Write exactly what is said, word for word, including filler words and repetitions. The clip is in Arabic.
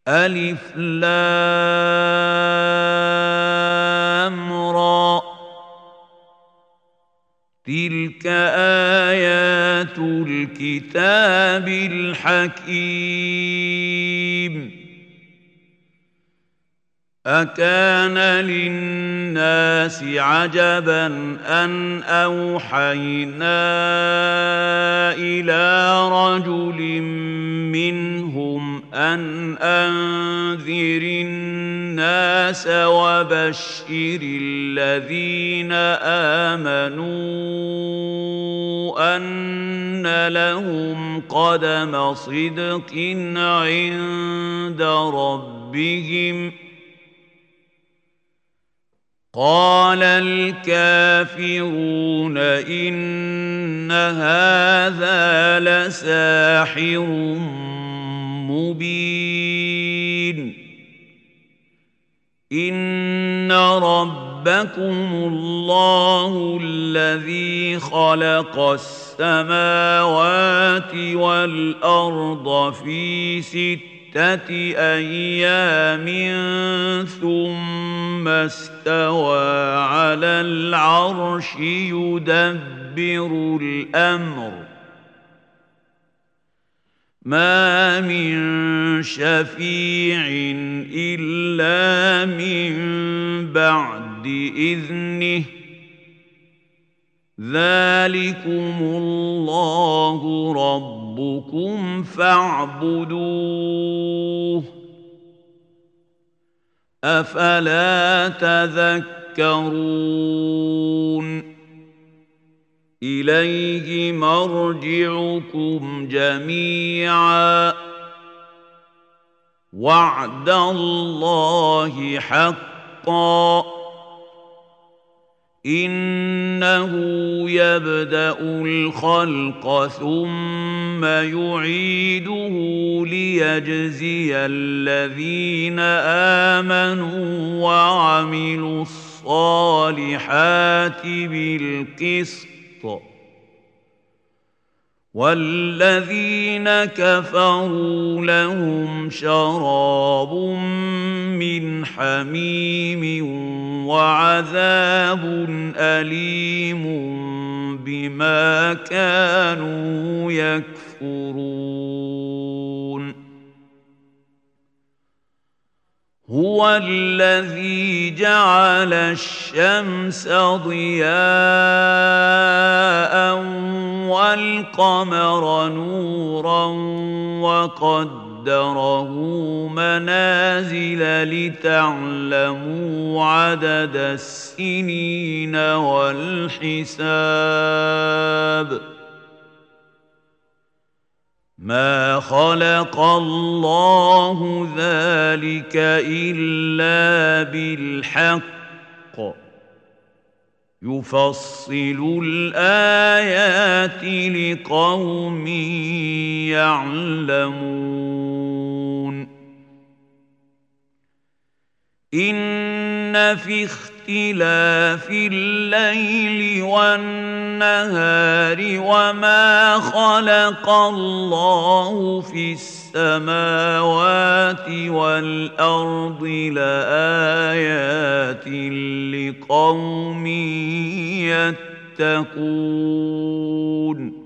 ألف لام را تلك آيات الكتاب الحكيم أكان للناس عجبا أن أوحينا إلى رجل منهم أن أنذر الناس وبشر الذين آمنوا أن لهم قدم صدق عند ربهم قال الكافرون إن هذا لساحر مبين إن ربكم الله الذي خلق السماوات والأرض في ستة أيام ثم استوى على العرش يدبر الأمر ما من شفيع إلا من بعد إذنه ذلكم الله ربكم فاعبدوه أفلا تذكرون إليه مرجعكم جميعا وعد الله حقا إنه يبدأ الخلق ثم يعيده ليجزي الذين آمنوا وعملوا الصالحات بالقسط والذين كفروا لهم شراب من حميم وعذاب أليم بما كانوا يكفرون هو الذي جعل الشمس ضياء والقمر نورا وقدره منازل لتعلموا عدد السنين والحساب ما خلق الله ذلك إلا بالحق يفصل الآيات لقوم يعلمون إن في اختلاف الليل والنهار وما خلق الله في السماوات والأرض لآيات لقوم يتقون